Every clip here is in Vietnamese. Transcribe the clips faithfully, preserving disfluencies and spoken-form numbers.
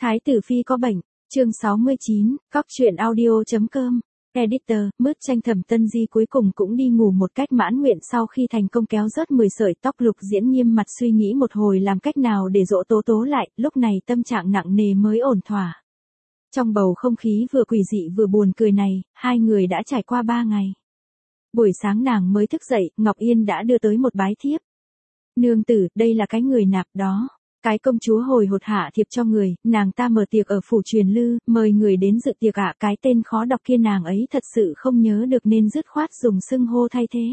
Thái tử phi có bệnh, chương sáu mươi chín, cóc truyện audio.com, editor, mướt tranh. Thẩm Tân Di cuối cùng cũng đi ngủ một cách mãn nguyện sau khi thành công kéo rớt mười sợi tóc. Lục Diễn nghiêm mặt suy nghĩ một hồi làm cách nào để dỗ Tố Tố lại, lúc này tâm trạng nặng nề mới ổn thỏa. Trong bầu không khí vừa quỷ dị vừa buồn cười này, hai người đã trải qua ba ngày. Buổi sáng nàng mới thức dậy, Ngọc Yên đã đưa tới một bái thiếp. Nương tử, đây là cái người nạp đó. Cái công chúa hồi hột hạ thiệp cho người, nàng ta mở tiệc ở phủ Truyền Lư, mời người đến dự tiệc ạ. Cái tên khó đọc kia nàng ấy thật sự không nhớ được nên dứt khoát dùng xưng hô thay thế.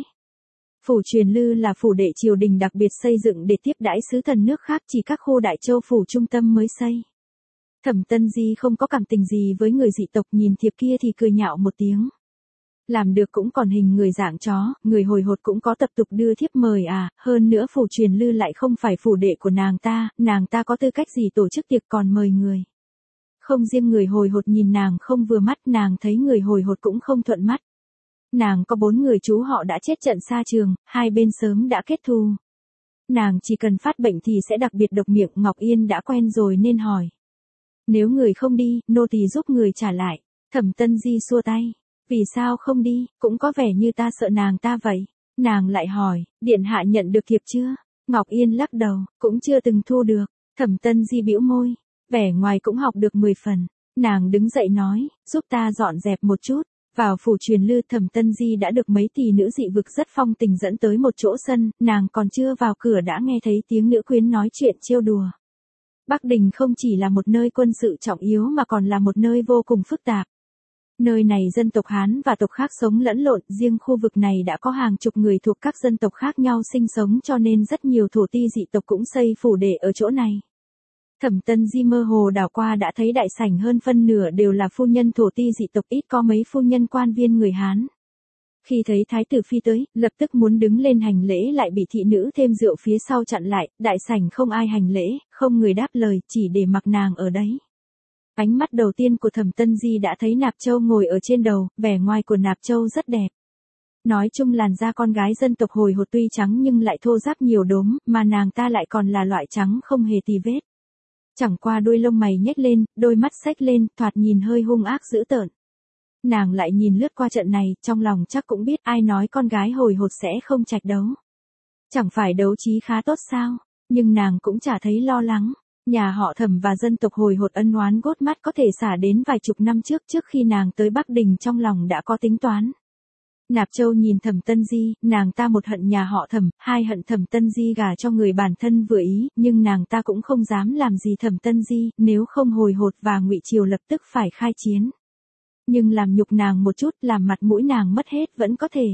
Phủ Truyền Lư là phủ đệ triều đình đặc biệt xây dựng để tiếp đãi sứ thần nước khác, chỉ các khu đại châu phủ trung tâm mới xây. Thẩm Tân Di không có cảm tình gì với người dị tộc, nhìn thiệp kia thì cười nhạo một tiếng. Làm được cũng còn hình người dạng chó, người hồi hột cũng có tập tục đưa thiếp mời à, hơn nữa phủ Truyền Lư lại không phải phủ đệ của nàng ta, nàng ta có tư cách gì tổ chức tiệc còn mời người. Không riêng người hồi hột nhìn nàng không vừa mắt, nàng thấy người hồi hột cũng không thuận mắt. Nàng có bốn người chú họ đã chết trận xa trường, hai bên sớm đã kết thù. Nàng chỉ cần phát bệnh thì sẽ đặc biệt độc miệng. Ngọc Yên đã quen rồi nên hỏi. Nếu người không đi, nô tỳ giúp người trả lại. Thẩm Tân Di xua tay. Vì sao không đi, cũng có vẻ như ta sợ nàng ta vậy. Nàng lại hỏi, điện hạ nhận được thiệp chưa? Ngọc Yên lắc đầu, cũng chưa từng thu được. Thẩm Tân Di bĩu môi, vẻ ngoài cũng học được mười phần. Nàng đứng dậy nói, giúp ta dọn dẹp một chút. Vào phủ Truyền Lư, Thẩm Tân Di đã được mấy tỷ nữ dị vực rất phong tình dẫn tới một chỗ sân, nàng còn chưa vào cửa đã nghe thấy tiếng nữ quyến nói chuyện trêu đùa. Bắc Đình không chỉ là một nơi quân sự trọng yếu mà còn là một nơi vô cùng phức tạp. Nơi này dân tộc Hán và tộc khác sống lẫn lộn, riêng khu vực này đã có hàng chục người thuộc các dân tộc khác nhau sinh sống, cho nên rất nhiều thổ ti dị tộc cũng xây phủ đệ ở chỗ này. Thẩm Tân Di mơ hồ đảo qua đã thấy đại sảnh hơn phân nửa đều là phu nhân thổ ti dị tộc, ít có mấy phu nhân quan viên người Hán. Khi thấy Thái tử phi tới, lập tức muốn đứng lên hành lễ lại bị thị nữ thêm rượu phía sau chặn lại, đại sảnh không ai hành lễ, không người đáp lời, chỉ để mặc nàng ở đấy. Ánh mắt đầu tiên của Thẩm Tân Di đã thấy Nạp Châu ngồi ở trên đầu, vẻ ngoài của Nạp Châu rất đẹp. Nói chung làn da con gái dân tộc hồi hột tuy trắng nhưng lại thô ráp nhiều đốm, mà nàng ta lại còn là loại trắng không hề tì vết. Chẳng qua đuôi lông mày nhếch lên, đôi mắt xếch lên, thoạt nhìn hơi hung ác dữ tợn. Nàng lại nhìn lướt qua trận này, trong lòng chắc cũng biết ai nói con gái hồi hột sẽ không trạch đấu. Chẳng phải đấu trí khá tốt sao, nhưng nàng cũng chả thấy lo lắng. Nhà họ Thẩm và dân tộc hồi hột ân oán gốt mắt có thể xả đến vài chục năm trước, trước khi nàng tới Bắc Đình trong lòng đã có tính toán. Nạp Châu nhìn Thẩm Tân Di, nàng ta một hận nhà họ Thẩm, hai hận Thẩm Tân Di gả cho người bản thân vừa ý, nhưng nàng ta cũng không dám làm gì Thẩm Tân Di, nếu không hồi hột và Ngụy Triều lập tức phải khai chiến. Nhưng làm nhục nàng một chút, làm mặt mũi nàng mất hết vẫn có thể.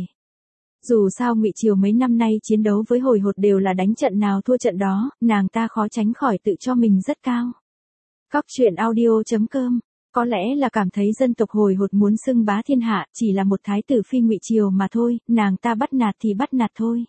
Dù sao Ngụy Triều mấy năm nay chiến đấu với hồi hột đều là đánh trận nào thua trận đó, nàng ta khó tránh khỏi tự cho mình rất cao. Cóc truyện audio.com, có lẽ là cảm thấy dân tộc hồi hột muốn xưng bá thiên hạ, chỉ là một thái tử phi Ngụy Triều mà thôi, nàng ta bắt nạt thì bắt nạt thôi.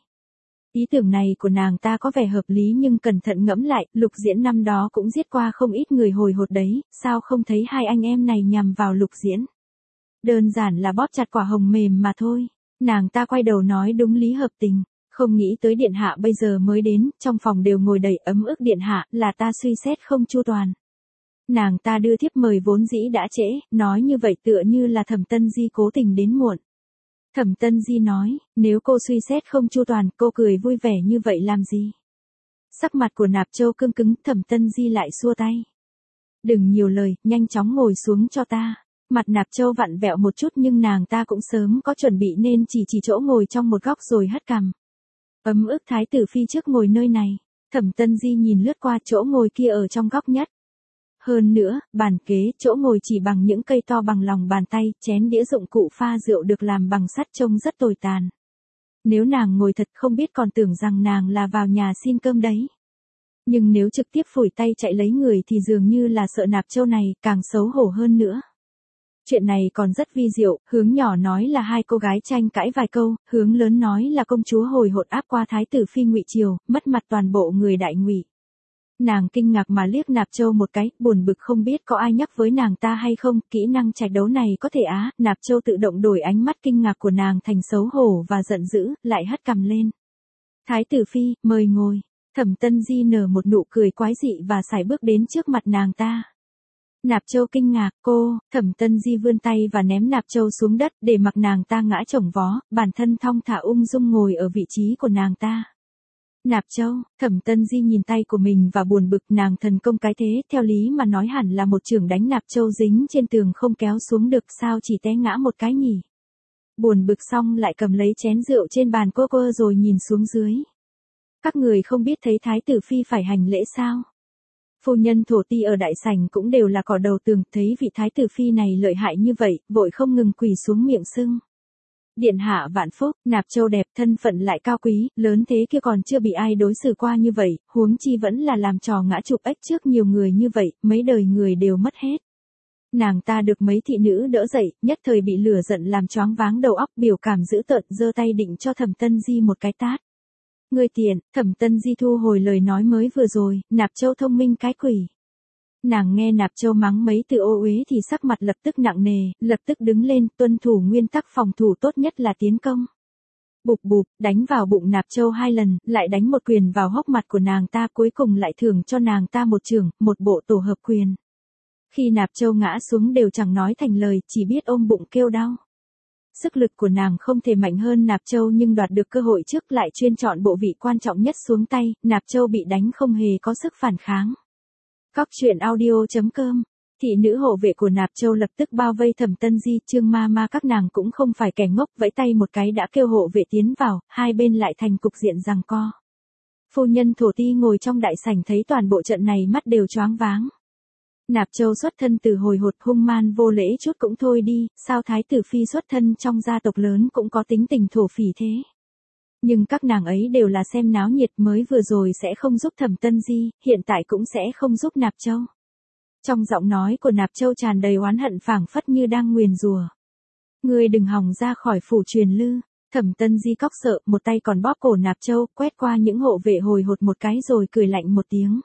Ý tưởng này của nàng ta có vẻ hợp lý, nhưng cẩn thận ngẫm lại, Lục Diễn năm đó cũng giết qua không ít người hồi hột đấy, sao không thấy hai anh em này nhằm vào Lục Diễn? Đơn giản là bóp chặt quả hồng mềm mà thôi. Nàng ta quay đầu nói đúng lý hợp tình, không nghĩ tới điện hạ bây giờ mới đến, trong phòng đều ngồi đầy ấm ức. Điện hạ, là ta suy xét không chu toàn. Nàng ta đưa thiếp mời vốn dĩ đã trễ, nói như vậy tựa như là Thẩm Tân Di cố tình đến muộn. Thẩm Tân Di nói, nếu cô suy xét không chu toàn, cô cười vui vẻ như vậy làm gì? Sắc mặt của Nạp Châu cương cứng, Thẩm Tân Di lại xua tay. Đừng nhiều lời, nhanh chóng ngồi xuống cho ta. Mặt Nạp Châu vặn vẹo một chút nhưng nàng ta cũng sớm có chuẩn bị nên chỉ chỉ chỗ ngồi trong một góc rồi hất cằm. Ấm ức thái tử phi trước ngồi nơi này. Thẩm Tân Di nhìn lướt qua chỗ ngồi kia ở trong góc nhất. Hơn nữa, bàn kế, chỗ ngồi chỉ bằng những cây to bằng lòng bàn tay, chén đĩa dụng cụ pha rượu được làm bằng sắt trông rất tồi tàn. Nếu nàng ngồi thật không biết còn tưởng rằng nàng là vào nhà xin cơm đấy. Nhưng nếu trực tiếp phủi tay chạy lấy người thì dường như là sợ Nạp Châu này, càng xấu hổ hơn nữa. Chuyện này còn rất vi diệu, hướng nhỏ nói là hai cô gái tranh cãi vài câu, hướng lớn nói là công chúa hồi hột áp qua thái tử phi Ngụy Triều, mất mặt toàn bộ người đại Ngụy. Nàng kinh ngạc mà liếc Nạp Châu một cái, buồn bực không biết có ai nhắc với nàng ta hay không, kỹ năng trạch đấu này có thể á. Nạp Châu tự động đổi ánh mắt kinh ngạc của nàng thành xấu hổ và giận dữ, lại hất cằm lên. Thái tử phi, mời ngồi. Thẩm Tân Di nở một nụ cười quái dị và sải bước đến trước mặt nàng ta. Nạp Châu kinh ngạc, cô, Thẩm Tân Di vươn tay và ném Nạp Châu xuống đất để mặc nàng ta ngã chồng vó, bản thân thong thả ung dung ngồi ở vị trí của nàng ta. Nạp Châu, Thẩm Tân Di nhìn tay của mình và buồn bực, nàng thần công cái thế, theo lý mà nói hẳn là một chưởng đánh Nạp Châu dính trên tường không kéo xuống được, sao chỉ té ngã một cái nhỉ. Buồn bực xong lại cầm lấy chén rượu trên bàn cô cô rồi nhìn xuống dưới. Các người không biết thấy thái tử phi phải hành lễ sao? Phu nhân thổ ti ở đại sảnh cũng đều là cỏ đầu tường, thấy vị thái tử phi này lợi hại như vậy, vội không ngừng quỳ xuống miệng sưng. Điện hạ vạn phúc, Nạp Châu đẹp, thân phận lại cao quý, lớn thế kia còn chưa bị ai đối xử qua như vậy, huống chi vẫn là làm trò ngã chụp ếch trước nhiều người như vậy, mấy đời người đều mất hết. Nàng ta được mấy thị nữ đỡ dậy, nhất thời bị lửa giận làm choáng váng đầu óc, biểu cảm dữ tợn, giơ tay định cho Thẩm Tân Di một cái tát. Ngươi tiện, Thẩm Tân Di thu hồi lời nói mới vừa rồi, Nạp Châu thông minh cái quỷ. Nàng nghe Nạp Châu mắng mấy từ ô uế thì sắc mặt lập tức nặng nề, lập tức đứng lên, tuân thủ nguyên tắc phòng thủ tốt nhất là tiến công. Bụp bụp, đánh vào bụng Nạp Châu hai lần, lại đánh một quyền vào hốc mặt của nàng ta, cuối cùng lại thưởng cho nàng ta một chưởng, một bộ tổ hợp quyền. Khi Nạp Châu ngã xuống đều chẳng nói thành lời, chỉ biết ôm bụng kêu đau. Sức lực của nàng không thể mạnh hơn Nạp Châu nhưng đoạt được cơ hội trước lại chuyên chọn bộ vị quan trọng nhất xuống tay, Nạp Châu bị đánh không hề có sức phản kháng. Cóc truyện audio chấm com. Thị nữ hộ vệ của Nạp Châu lập tức bao vây Thẩm Tân Di, Trương ma ma các nàng cũng không phải kẻ ngốc, vẫy tay một cái đã kêu hộ vệ tiến vào, hai bên lại thành cục diện giằng co. Phu nhân thổ ti ngồi trong đại sảnh thấy toàn bộ trận này mắt đều choáng váng. Nạp Châu xuất thân từ hồi hột hung man vô lễ chút cũng thôi đi, sao thái tử phi xuất thân trong gia tộc lớn cũng có tính tình thổ phỉ thế. Nhưng các nàng ấy đều là xem náo nhiệt, mới vừa rồi sẽ không giúp Thẩm Tân Di, hiện tại cũng sẽ không giúp Nạp Châu. Trong giọng nói của Nạp Châu tràn đầy oán hận phảng phất như đang nguyền rủa. Ngươi đừng hòng ra khỏi phủ truyền lư. Thẩm Tân Di cóc sợ, một tay còn bóp cổ Nạp Châu, quét qua những hộ vệ hồi hột một cái rồi cười lạnh một tiếng.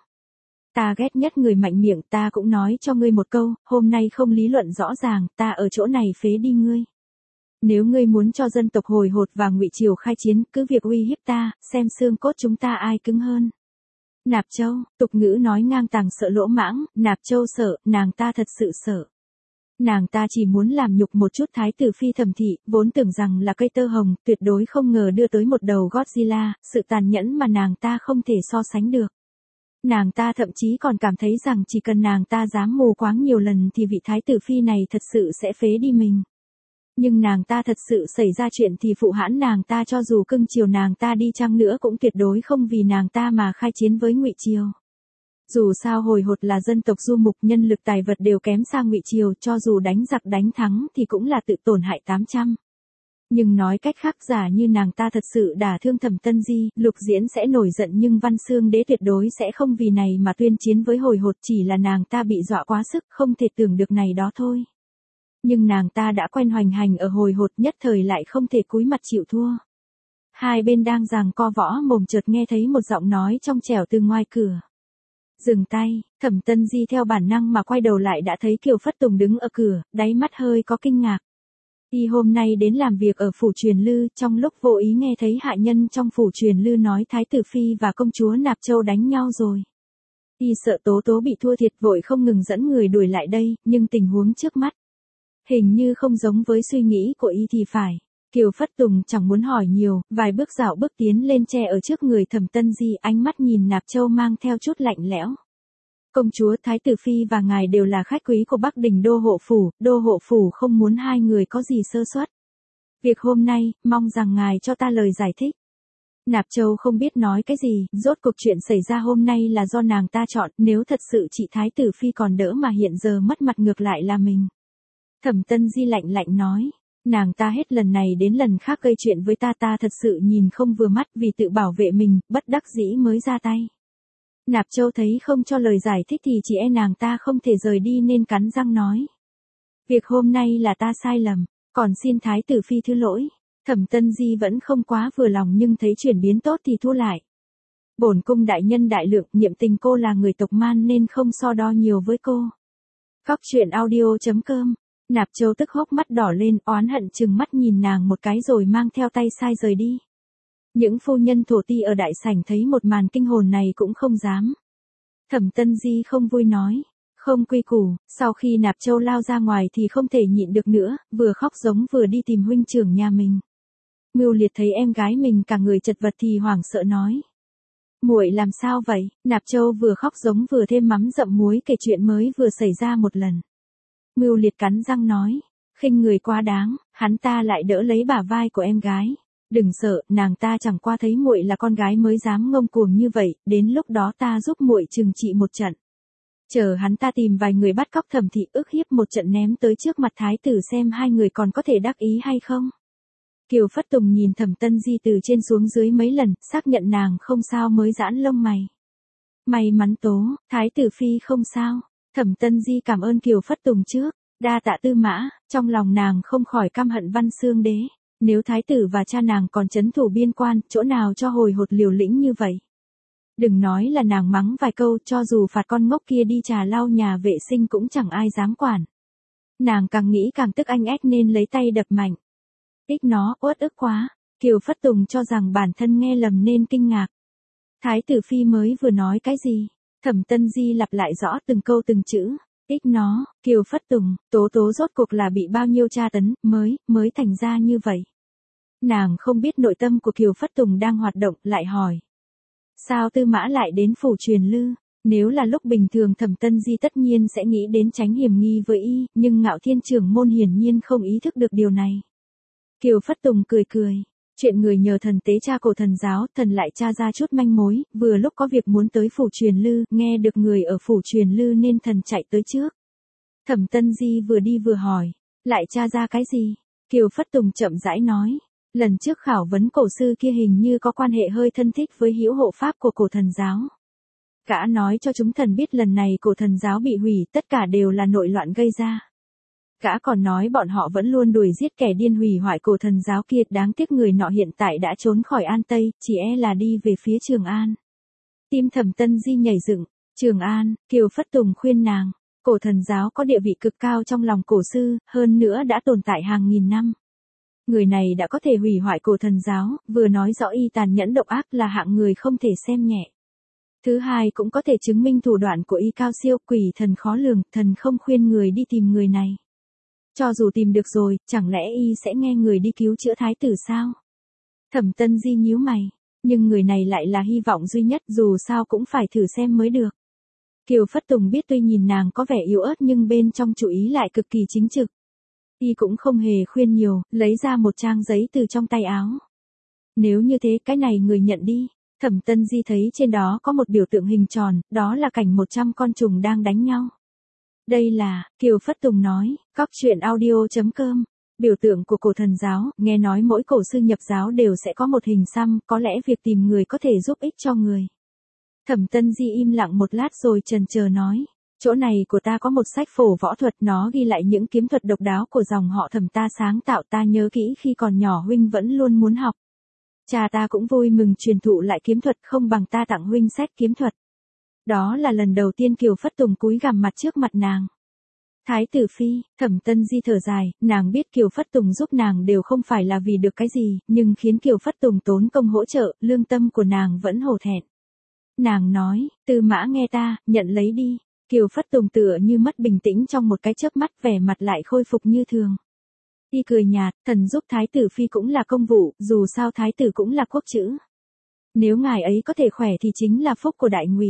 Ta ghét nhất người mạnh miệng, ta cũng nói cho ngươi một câu, hôm nay không lý luận rõ ràng, ta ở chỗ này phế đi ngươi. Nếu ngươi muốn cho dân tộc hồi hột và Ngụy Triều khai chiến, cứ việc uy hiếp ta, xem xương cốt chúng ta ai cứng hơn. Nạp Châu, tục ngữ nói ngang tàng sợ lỗ mãng, Nạp Châu sợ, nàng ta thật sự sợ. Nàng ta chỉ muốn làm nhục một chút thái tử phi Thẩm thị, vốn tưởng rằng là cây tơ hồng, tuyệt đối không ngờ đưa tới một đầu Godzilla, sự tàn nhẫn mà nàng ta không thể so sánh được. Nàng ta thậm chí còn cảm thấy rằng chỉ cần nàng ta dám mù quáng nhiều lần thì vị thái tử phi này thật sự sẽ phế đi mình. Nhưng nàng ta thật sự xảy ra chuyện thì phụ hãn nàng ta cho dù cưng chiều nàng ta đi chăng nữa cũng tuyệt đối không vì nàng ta mà khai chiến với Ngụy Triều. Dù sao hồi hột là dân tộc du mục, nhân lực tài vật đều kém xa Ngụy Triều, cho dù đánh giặc đánh thắng thì cũng là tự tổn hại tám trăm. Nhưng nói cách khác, giả như nàng ta thật sự đả thương Thẩm Tân Di, Lục Diễn sẽ nổi giận nhưng Văn Xương Đế tuyệt đối sẽ không vì này mà tuyên chiến với hồi hột, chỉ là nàng ta bị dọa quá sức, không thể tưởng được này đó thôi. Nhưng nàng ta đã quen hoành hành ở hồi hột, nhất thời lại không thể cúi mặt chịu thua. Hai bên đang giằng co võ mồm chợt nghe thấy một giọng nói trong trẻo từ ngoài cửa. Dừng tay, Thẩm Tân Di theo bản năng mà quay đầu lại đã thấy Kiều Phất Tùng đứng ở cửa, đáy mắt hơi có kinh ngạc. Y hôm nay đến làm việc ở phủ truyền lư, trong lúc vô ý nghe thấy hạ nhân trong phủ truyền lư nói thái tử phi và công chúa Nạp Châu đánh nhau rồi. Y sợ Tố Tố bị thua thiệt vội không ngừng dẫn người đuổi lại đây, nhưng tình huống trước mắt hình như không giống với suy nghĩ của Y thì phải. Kiều Phất Tùng chẳng muốn hỏi nhiều, vài bước dạo bước tiến lên che ở trước người Thẩm Tân Di, ánh mắt nhìn Nạp Châu mang theo chút lạnh lẽo. Công chúa thái tử phi và ngài đều là khách quý của Bắc Đình đô hộ phủ, đô hộ phủ không muốn hai người có gì sơ suất. Việc hôm nay, mong rằng ngài cho ta lời giải thích. Nạp Châu không biết nói cái gì, rốt cuộc chuyện xảy ra hôm nay là do nàng ta chọn, nếu thật sự chị thái tử phi còn đỡ mà hiện giờ mất mặt ngược lại là mình. Thẩm Tân Di lạnh lạnh nói, nàng ta hết lần này đến lần khác gây chuyện với ta, ta thật sự nhìn không vừa mắt, vì tự bảo vệ mình, bất đắc dĩ mới ra tay. Nạp Châu thấy không cho lời giải thích thì chỉ e nàng ta không thể rời đi nên cắn răng nói. Việc hôm nay là ta sai lầm, còn xin thái tử phi thứ lỗi. Thẩm Tân Di vẫn không quá vừa lòng nhưng thấy chuyển biến tốt thì thu lại. Bổn cung đại nhân đại lượng, niệm tình cô là người tộc Man nên không so đo nhiều với cô. Cóc truyện audio chấm com. Nạp Châu tức hốc mắt đỏ lên, oán hận chừng mắt nhìn nàng một cái rồi mang theo tay sai rời đi. Những phu nhân thổ ti ở đại sảnh thấy một màn kinh hồn này cũng không dám. Thẩm Tân Di không vui nói, Không quy củ, sau khi Nạp Châu lao ra ngoài thì không thể nhịn được nữa, vừa khóc giống vừa đi tìm huynh trưởng nhà mình. Mưu Liệt thấy em gái mình cả người chật vật thì hoảng sợ nói. Muội làm sao vậy? Nạp Châu vừa khóc giống vừa thêm mắm dặm muối kể chuyện mới vừa xảy ra một lần. Mưu Liệt cắn răng nói, khinh người quá đáng, hắn ta lại đỡ lấy bả vai của em gái. Đừng sợ, nàng ta chẳng qua thấy muội là con gái mới dám ngông cuồng như vậy, đến lúc đó ta giúp muội trừng trị một trận. Chờ hắn ta tìm vài người bắt cóc Thẩm thị ức hiếp một trận ném tới trước mặt thái tử xem hai người còn có thể đắc ý hay không. Kiều Phất Tùng nhìn Thẩm Tân Di từ trên xuống dưới mấy lần, xác nhận nàng không sao mới giãn lông mày. May mắn tố, thái tử phi không sao. Thẩm Tân Di cảm ơn Kiều Phất Tùng trước, đa tạ Tư Mã, trong lòng nàng không khỏi căm hận Văn Xương Đế. Nếu thái tử và cha nàng còn trấn thủ biên quan, chỗ nào cho hồi hột liều lĩnh như vậy. Đừng nói là nàng mắng vài câu, cho dù phạt con ngốc kia đi trà lau nhà vệ sinh cũng chẳng ai dám quản. Nàng càng nghĩ càng tức anh ách nên lấy tay đập mạnh. Ích nó, uất ức quá. Kiều Phất Tùng cho rằng bản thân nghe lầm nên kinh ngạc. Thái tử phi mới vừa nói cái gì? Thẩm Tân Di lặp lại rõ từng câu từng chữ. Ích nó, Kiều Phất Tùng, tố tố rốt cuộc là bị bao nhiêu tra tấn, mới, mới thành ra như vậy. Nàng không biết nội tâm của Kiều Phất Tùng đang hoạt động, lại hỏi. Sao Tư Mã lại đến phủ Truyền Lư? Nếu là lúc bình thường Thẩm Tân Di tất nhiên sẽ nghĩ đến tránh hiểm nghi với y, nhưng Ngạo Thiên trưởng môn hiển nhiên không ý thức được điều này. Kiều Phất Tùng cười cười. Chuyện người nhờ thần tế tra cổ thần giáo, thần lại tra ra chút manh mối, vừa lúc có việc muốn tới phủ Truyền Lư, nghe được người ở phủ Truyền Lư nên thần chạy tới trước. Thẩm Tân Di vừa đi vừa hỏi, lại tra ra cái gì? Kiều Phất Tùng chậm rãi nói, lần trước khảo vấn cổ sư kia hình như có quan hệ hơi thân thích với hữu hộ pháp của cổ thần giáo. Gã nói cho chúng thần biết lần này cổ thần giáo bị hủy, tất cả đều là nội loạn gây ra. Gã còn nói bọn họ vẫn luôn đuổi giết kẻ điên hủy hoại cổ thần giáo kia, đáng tiếc người nọ hiện tại đã trốn khỏi An Tây, chỉ e là đi về phía Trường An. Tim Thẩm Tân Di nhảy dựng, Trường An, Kiều Phất Tùng khuyên nàng, cổ thần giáo có địa vị cực cao trong lòng cổ sư, hơn nữa đã tồn tại hàng nghìn năm. Người này đã có thể hủy hoại cổ thần giáo, vừa nói rõ y tàn nhẫn độc ác là hạng người không thể xem nhẹ. Thứ hai cũng có thể chứng minh thủ đoạn của y cao siêu, quỷ thần khó lường, thần không khuyên người đi tìm người này. Cho dù tìm được rồi, chẳng lẽ y sẽ nghe người đi cứu chữa thái tử sao? Thẩm Tân Di nhíu mày, nhưng người này lại là hy vọng duy nhất, dù sao cũng phải thử xem mới được. Kiều Phất Tùng biết tuy nhìn nàng có vẻ yếu ớt nhưng bên trong chủ ý lại cực kỳ chính trực. Y cũng không hề khuyên nhiều, lấy ra một trang giấy từ trong tay áo. Nếu như thế cái này người nhận đi. Thẩm Tân Di thấy trên đó có một biểu tượng hình tròn, đó là cảnh một trăm con trùng đang đánh nhau. Đây là, Kiều Phất Tùng nói, cóc truyện audio chấm com, biểu tượng của cổ thần giáo, nghe nói mỗi cổ sư nhập giáo đều sẽ có một hình xăm, có lẽ việc tìm người có thể giúp ích cho người. Thẩm Tân Di im lặng một lát rồi chần chờ nói, chỗ này của ta có một sách phổ võ thuật, nó ghi lại những kiếm thuật độc đáo của dòng họ Thẩm ta sáng tạo, ta nhớ kỹ khi còn nhỏ huynh vẫn luôn muốn học. Cha ta cũng vui mừng truyền thụ lại kiếm thuật, không bằng ta tặng huynh sách kiếm thuật. Đó là lần đầu tiên Kiều Phất Tùng cúi gằm mặt trước mặt nàng. Thái tử phi, Thẩm Tân Di thở dài, nàng biết Kiều Phất Tùng giúp nàng đều không phải là vì được cái gì, nhưng khiến Kiều Phất Tùng tốn công hỗ trợ, lương tâm của nàng vẫn hổ thẹn. Nàng nói, Tư Mã nghe ta, nhận lấy đi. Kiều Phất Tùng tựa như mất bình tĩnh trong một cái chớp mắt, vẻ mặt lại khôi phục như thường. Y cười nhạt, thần giúp thái tử phi cũng là công vụ, dù sao thái tử cũng là quốc chữ. Nếu ngài ấy có thể khỏe thì chính là phúc của đại ngụy.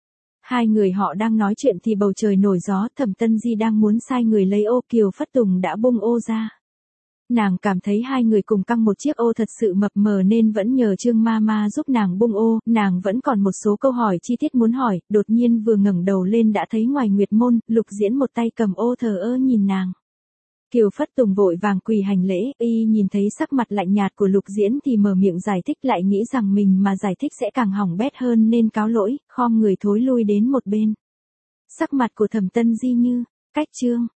Hai người họ đang nói chuyện thì bầu trời nổi gió, Thẩm Tân Di đang muốn sai người lấy ô, Kiều Phất Tùng đã bung ô ra. Nàng cảm thấy hai người cùng căng một chiếc ô thật sự mập mờ nên vẫn nhờ Trương Ma Ma giúp nàng bung ô, nàng vẫn còn một số câu hỏi chi tiết muốn hỏi, đột nhiên vừa ngẩng đầu lên đã thấy ngoài Nguyệt Môn, Lục Diễn một tay cầm ô thờ ơ nhìn nàng. Kiều Phất Tùng vội vàng quỳ hành lễ, y nhìn thấy sắc mặt lạnh nhạt của Lục Diễn thì mở miệng giải thích, lại nghĩ rằng mình mà giải thích sẽ càng hỏng bét hơn nên cáo lỗi, khom người thối lui đến một bên. Sắc mặt của Thẩm Tân Di như, cách chương.